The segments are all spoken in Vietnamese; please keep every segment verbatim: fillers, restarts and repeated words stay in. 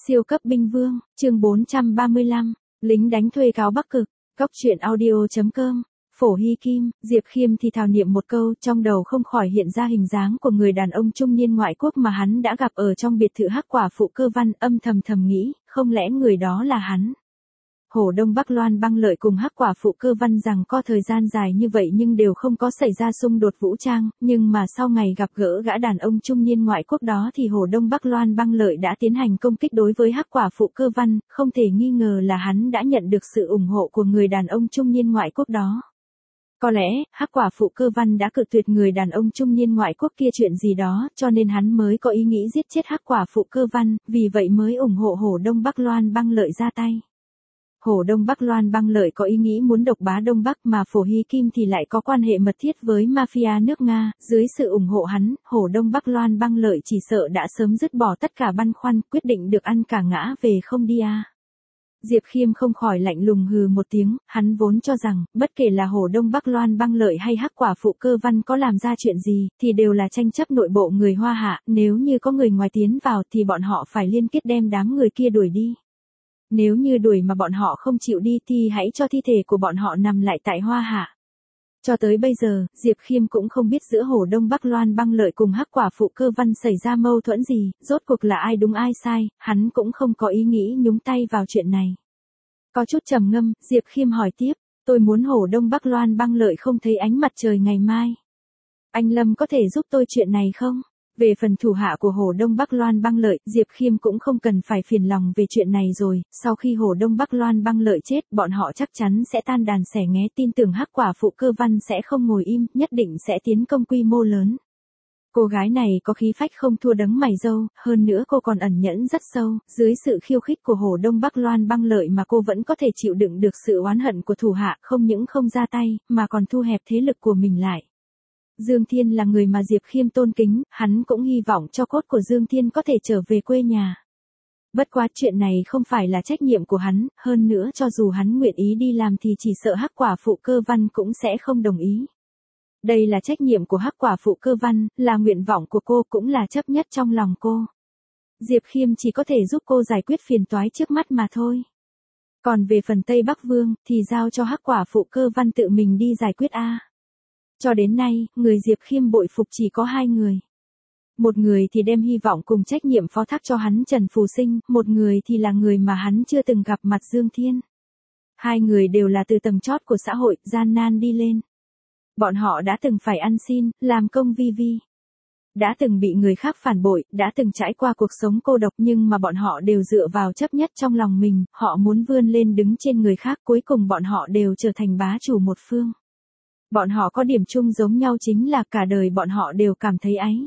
Siêu cấp binh vương, chương bốn trăm ba mươi lăm, lính đánh thuê cáo Bắc Cực, góc truyện audio chấm com. Phổ Hy Kim, Diệp Khiêm thì thào niệm một câu, trong đầu không khỏi hiện ra hình dáng của người đàn ông trung niên ngoại quốc mà hắn đã gặp ở trong biệt thự Hắc Quả Phụ Cơ Văn, âm thầm thầm nghĩ, không lẽ người đó là hắn. Hồ Đông Bắc Loan Băng Lợi cùng Hắc Quả Phụ Cơ Văn rằng có thời gian dài như vậy nhưng đều không có xảy ra xung đột vũ trang, nhưng mà sau ngày gặp gỡ gã đàn ông trung niên ngoại quốc đó thì Hồ Đông Bắc Loan Băng Lợi đã tiến hành công kích đối với Hắc Quả Phụ Cơ Văn, không thể nghi ngờ là hắn đã nhận được sự ủng hộ của người đàn ông trung niên ngoại quốc đó. Có lẽ, Hắc Quả Phụ Cơ Văn đã cự tuyệt người đàn ông trung niên ngoại quốc kia chuyện gì đó, cho nên hắn mới có ý nghĩ giết chết Hắc Quả Phụ Cơ Văn, vì vậy mới ủng hộ Hồ Đông Bắc Loan Băng Lợi ra tay. Hồ Đông Bắc Loan Băng Lợi có ý nghĩ muốn độc bá Đông Bắc mà Phổ Hy Kim thì lại có quan hệ mật thiết với mafia nước Nga, dưới sự ủng hộ hắn, Hồ Đông Bắc Loan Băng Lợi chỉ sợ đã sớm dứt bỏ tất cả băn khoăn, quyết định được ăn cả ngã về không đi à. Diệp Khiêm không khỏi lạnh lùng hừ một tiếng, hắn vốn cho rằng, bất kể là Hồ Đông Bắc Loan Băng Lợi hay Hắc Quả Phụ Cơ Văn có làm ra chuyện gì, thì đều là tranh chấp nội bộ người Hoa Hạ, nếu như có người ngoài tiến vào thì bọn họ phải liên kết đem đám người kia đuổi đi. Nếu như đuổi mà bọn họ không chịu đi thì hãy cho thi thể của bọn họ nằm lại tại Hoa Hạ. Cho tới bây giờ, Diệp Khiêm cũng không biết giữa Hồ Đông Bắc Loan Băng Lợi cùng Hắc Quả Phụ Cơ Văn xảy ra mâu thuẫn gì, rốt cuộc là ai đúng ai sai, hắn cũng không có ý nghĩ nhúng tay vào chuyện này. Có chút trầm ngâm, Diệp Khiêm hỏi tiếp, tôi muốn Hồ Đông Bắc Loan Băng Lợi không thấy ánh mặt trời ngày mai. Anh Lâm có thể giúp tôi chuyện này không? Về phần thủ hạ của Hồ Đông Bắc Loan Băng Lợi, Diệp Khiêm cũng không cần phải phiền lòng về chuyện này rồi, sau khi Hồ Đông Bắc Loan Băng Lợi chết, bọn họ chắc chắn sẽ tan đàn xẻ nghé, tin tưởng Hắc Quả Phụ Cơ Văn sẽ không ngồi im, nhất định sẽ tiến công quy mô lớn. Cô gái này có khí phách không thua đấng mày râu, hơn nữa cô còn ẩn nhẫn rất sâu, dưới sự khiêu khích của Hồ Đông Bắc Loan Băng Lợi mà cô vẫn có thể chịu đựng được sự oán hận của thủ hạ, không những không ra tay, mà còn thu hẹp thế lực của mình lại. Dương Thiên là người mà Diệp Khiêm tôn kính, hắn cũng hy vọng cho cốt của Dương Thiên có thể trở về quê nhà. Bất quá chuyện này không phải là trách nhiệm của hắn, hơn nữa cho dù hắn nguyện ý đi làm thì chỉ sợ Hắc Quả Phụ Cơ Văn cũng sẽ không đồng ý. Đây là trách nhiệm của Hắc Quả Phụ Cơ Văn, là nguyện vọng của cô, cũng là chấp nhất trong lòng cô. Diệp Khiêm chỉ có thể giúp cô giải quyết phiền toái trước mắt mà thôi. Còn về phần Tây Bắc Vương, thì giao cho Hắc Quả Phụ Cơ Văn tự mình đi giải quyết a. Cho đến nay, người Diệp Khiêm bội phục chỉ có hai người. Một người thì đem hy vọng cùng trách nhiệm phó thác cho hắn Trần Phù Sinh, một người thì là người mà hắn chưa từng gặp mặt Dương Thiên. Hai người đều là từ tầng chót của xã hội, gian nan đi lên. Bọn họ đã từng phải ăn xin, làm công vi vi. Đã từng bị người khác phản bội, đã từng trải qua cuộc sống cô độc, nhưng mà bọn họ đều dựa vào chấp nhất trong lòng mình, họ muốn vươn lên đứng trên người khác, cuối cùng bọn họ đều trở thành bá chủ một phương. Bọn họ có điểm chung giống nhau chính là cả đời bọn họ đều cảm thấy áy.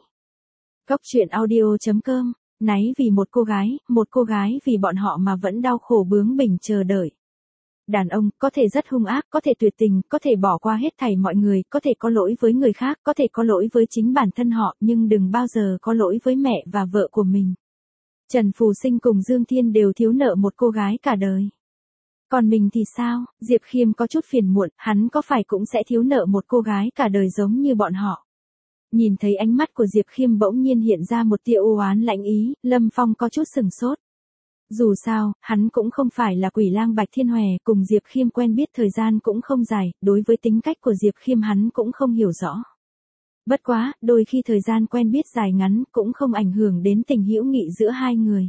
Góc truyện audio chấm com, náy vì một cô gái, một cô gái vì bọn họ mà vẫn đau khổ bướng bỉnh chờ đợi. Đàn ông, có thể rất hung ác, có thể tuyệt tình, có thể bỏ qua hết thảy mọi người, có thể có lỗi với người khác, có thể có lỗi với chính bản thân họ, nhưng đừng bao giờ có lỗi với mẹ và vợ của mình. Trần Phù Sinh cùng Dương Thiên đều thiếu nợ một cô gái cả đời. Còn mình thì sao? Diệp Khiêm có chút phiền muộn, hắn có phải cũng sẽ thiếu nợ một cô gái cả đời giống như bọn họ. Nhìn thấy ánh mắt của Diệp Khiêm bỗng nhiên hiện ra một tia u oán lạnh ý, Lâm Phong có chút sừng sốt. Dù sao, hắn cũng không phải là Quỷ Lang Bạch Thiên Hòe, cùng Diệp Khiêm quen biết thời gian cũng không dài, đối với tính cách của Diệp Khiêm hắn cũng không hiểu rõ. Bất quá, đôi khi thời gian quen biết dài ngắn cũng không ảnh hưởng đến tình hữu nghị giữa hai người.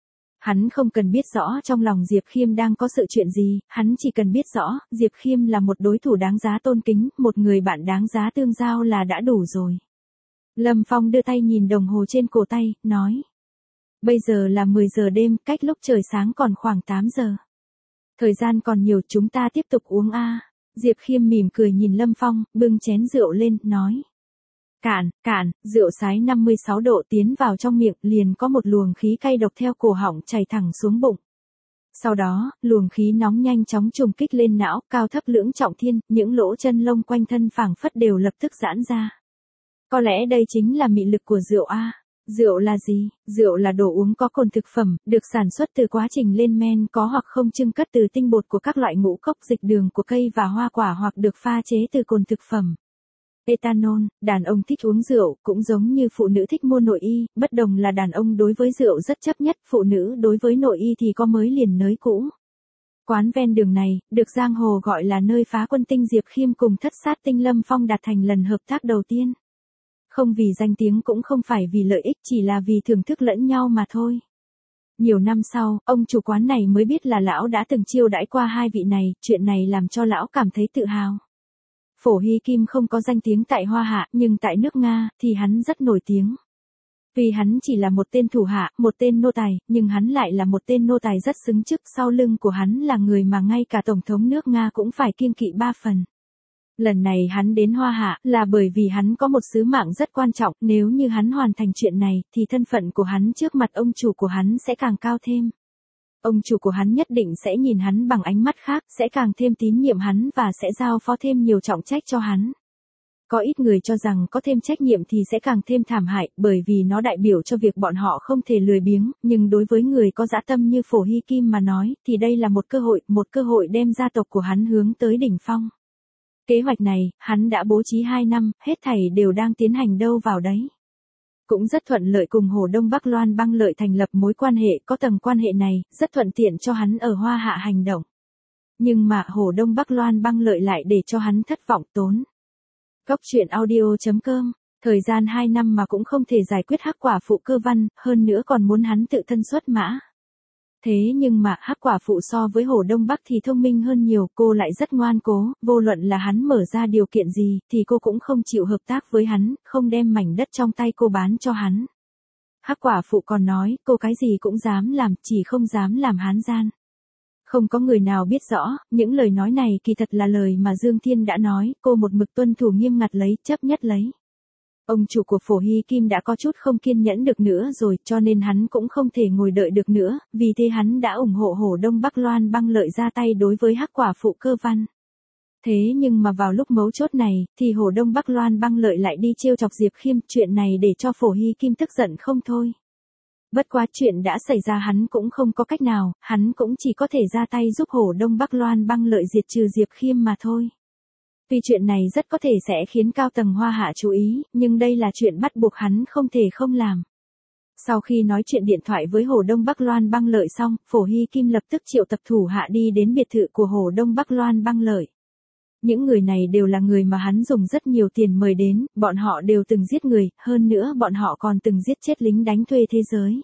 Hắn không cần biết rõ trong lòng Diệp Khiêm đang có sự chuyện gì, hắn chỉ cần biết rõ, Diệp Khiêm là một đối thủ đáng giá tôn kính, một người bạn đáng giá tương giao là đã đủ rồi. Lâm Phong đưa tay nhìn đồng hồ trên cổ tay, nói. Bây giờ là mười giờ đêm, cách lúc trời sáng còn khoảng tám giờ. Thời gian còn nhiều, chúng ta tiếp tục uống a. Diệp Khiêm mỉm cười nhìn Lâm Phong, bưng chén rượu lên, nói. Cạn, cạn, rượu sái năm mươi sáu độ tiến vào trong miệng, liền có một luồng khí cay độc theo cổ họng chảy thẳng xuống bụng. Sau đó, luồng khí nóng nhanh chóng trùng kích lên não, cao thấp lưỡng trọng thiên, những lỗ chân lông quanh thân phảng phất đều lập tức giãn ra. Có lẽ đây chính là mị lực của rượu a. Rượu là gì? Rượu là đồ uống có cồn thực phẩm, được sản xuất từ quá trình lên men có hoặc không chưng cất từ tinh bột của các loại ngũ cốc, dịch đường của cây và hoa quả, hoặc được pha chế từ cồn thực phẩm. Ethanol, đàn ông thích uống rượu, cũng giống như phụ nữ thích mua nội y, bất đồng là đàn ông đối với rượu rất chấp nhất, phụ nữ đối với nội y thì có mới liền nới cũ. Quán ven đường này, được giang hồ gọi là nơi phá quân tinh Diệp Khiêm cùng thất sát tinh Lâm Phong đạt thành lần hợp tác đầu tiên. Không vì danh tiếng cũng không phải vì lợi ích, chỉ là vì thưởng thức lẫn nhau mà thôi. Nhiều năm sau, ông chủ quán này mới biết là lão đã từng chiêu đãi qua hai vị này, chuyện này làm cho lão cảm thấy tự hào. Phổ Hy Kim không có danh tiếng tại Hoa Hạ, nhưng tại nước Nga, thì hắn rất nổi tiếng. Vì hắn chỉ là một tên thủ hạ, một tên nô tài, nhưng hắn lại là một tên nô tài rất xứng chức, sau lưng của hắn là người mà ngay cả Tổng thống nước Nga cũng phải kiêng kỵ ba phần. Lần này hắn đến Hoa Hạ là bởi vì hắn có một sứ mạng rất quan trọng, nếu như hắn hoàn thành chuyện này, thì thân phận của hắn trước mặt ông chủ của hắn sẽ càng cao thêm. Ông chủ của hắn nhất định sẽ nhìn hắn bằng ánh mắt khác, sẽ càng thêm tín nhiệm hắn và sẽ giao phó thêm nhiều trọng trách cho hắn. Có ít người cho rằng có thêm trách nhiệm thì sẽ càng thêm thảm hại, bởi vì nó đại biểu cho việc bọn họ không thể lười biếng, nhưng đối với người có dã tâm như Phổ Hy Kim mà nói, thì đây là một cơ hội, một cơ hội đem gia tộc của hắn hướng tới đỉnh phong. Kế hoạch này, hắn đã bố trí hai năm, hết thảy đều đang tiến hành đâu vào đấy. Cũng rất thuận lợi cùng Hồ Đông Bắc Loan Băng Lợi thành lập mối quan hệ, có tầng quan hệ này, rất thuận tiện cho hắn ở Hoa Hạ hành động. Nhưng mà Hồ Đông Bắc Loan Băng Lợi lại để cho hắn thất vọng tốn. Góc truyện audio chấm com, thời gian hai năm mà cũng không thể giải quyết hắc quả phụ Cơ Văn, hơn nữa còn muốn hắn tự thân xuất mã. Thế nhưng mà hắc quả phụ so với Hồ Đông Bắc thì thông minh hơn nhiều, cô lại rất ngoan cố, vô luận là hắn mở ra điều kiện gì, thì cô cũng không chịu hợp tác với hắn, không đem mảnh đất trong tay cô bán cho hắn. Hắc quả phụ còn nói, cô cái gì cũng dám làm, chỉ không dám làm hán gian. Không có người nào biết rõ, những lời nói này kỳ thật là lời mà Dương Thiên đã nói, cô một mực tuân thủ nghiêm ngặt lấy, chấp nhất lấy. Ông chủ của Phổ Hy Kim đã có chút không kiên nhẫn được nữa rồi, cho nên hắn cũng không thể ngồi đợi được nữa, vì thế hắn đã ủng hộ Hồ Đông Bắc Loan Băng Lợi ra tay đối với hắc quả phụ Cơ Văn. Thế nhưng mà vào lúc mấu chốt này, thì Hồ Đông Bắc Loan Băng Lợi lại đi trêu chọc Diệp Khiêm, chuyện này để cho Phổ Hy Kim tức giận không thôi. Bất quá chuyện đã xảy ra hắn cũng không có cách nào, hắn cũng chỉ có thể ra tay giúp Hồ Đông Bắc Loan Băng Lợi diệt trừ Diệp Khiêm mà thôi. Tuy chuyện này rất có thể sẽ khiến cao tầng Hoa Hạ chú ý, nhưng đây là chuyện bắt buộc hắn không thể không làm. Sau khi nói chuyện điện thoại với Hồ Đông Bắc Loan Băng Lợi xong, Phổ Hy Kim lập tức triệu tập thủ hạ đi đến biệt thự của Hồ Đông Bắc Loan Băng Lợi. Những người này đều là người mà hắn dùng rất nhiều tiền mời đến, bọn họ đều từng giết người, hơn nữa bọn họ còn từng giết chết lính đánh thuê thế giới.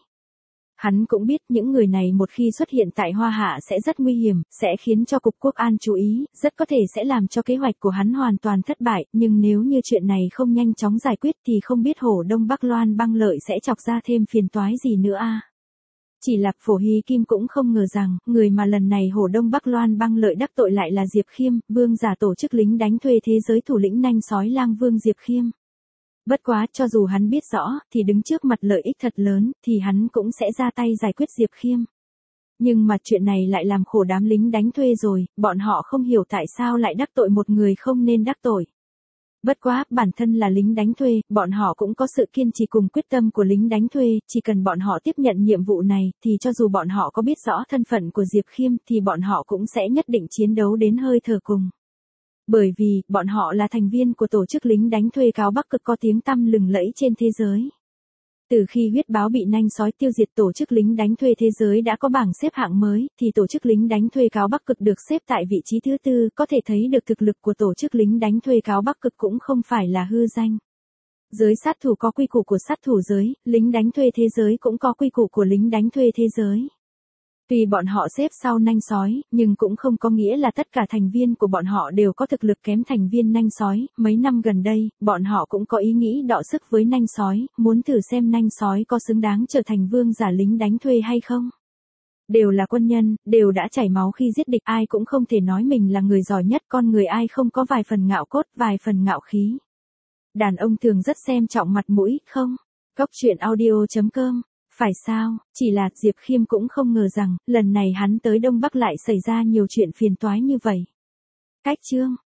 Hắn cũng biết những người này một khi xuất hiện tại Hoa Hạ sẽ rất nguy hiểm, sẽ khiến cho Cục Quốc an chú ý, rất có thể sẽ làm cho kế hoạch của hắn hoàn toàn thất bại, nhưng nếu như chuyện này không nhanh chóng giải quyết thì không biết Hồ Đông Bắc Loan Băng Lợi sẽ chọc ra thêm phiền toái gì nữa a. Chỉ là Phổ Hy Kim cũng không ngờ rằng, người mà lần này Hồ Đông Bắc Loan Băng Lợi đắc tội lại là Diệp Khiêm, vương giả tổ chức lính đánh thuê thế giới thủ lĩnh nanh sói lang vương Diệp Khiêm. Bất quá, cho dù hắn biết rõ, thì đứng trước mặt lợi ích thật lớn, thì hắn cũng sẽ ra tay giải quyết Diệp Khiêm. Nhưng mà chuyện này lại làm khổ đám lính đánh thuê rồi, bọn họ không hiểu tại sao lại đắc tội một người không nên đắc tội. Bất quá, bản thân là lính đánh thuê, bọn họ cũng có sự kiên trì cùng quyết tâm của lính đánh thuê, chỉ cần bọn họ tiếp nhận nhiệm vụ này, thì cho dù bọn họ có biết rõ thân phận của Diệp Khiêm, thì bọn họ cũng sẽ nhất định chiến đấu đến hơi thở cùng. Bởi vì, bọn họ là thành viên của tổ chức lính đánh thuê cáo Bắc Cực có tiếng tăm lừng lẫy trên thế giới. Từ khi huyết báo bị nanh sói tiêu diệt tổ chức lính đánh thuê thế giới đã có bảng xếp hạng mới, thì tổ chức lính đánh thuê cáo Bắc Cực được xếp tại vị trí thứ tư, có thể thấy được thực lực của tổ chức lính đánh thuê cáo Bắc Cực cũng không phải là hư danh. Giới sát thủ có quy củ của sát thủ giới, lính đánh thuê thế giới cũng có quy củ của lính đánh thuê thế giới. Tuy bọn họ xếp sau nanh sói, nhưng cũng không có nghĩa là tất cả thành viên của bọn họ đều có thực lực kém thành viên nanh sói. Mấy năm gần đây, bọn họ cũng có ý nghĩ đọ sức với nanh sói, muốn thử xem nanh sói có xứng đáng trở thành vương giả lính đánh thuê hay không. Đều là quân nhân, đều đã chảy máu khi giết địch, ai cũng không thể nói mình là người giỏi nhất, con người ai không có vài phần ngạo cốt, vài phần ngạo khí. Đàn ông thường rất xem trọng mặt mũi, không? Góc truyện audio chấm com. Phải sao, chỉ là Diệp Khiêm cũng không ngờ rằng, lần này hắn tới Đông Bắc lại xảy ra nhiều chuyện phiền toái như vậy. Cách chương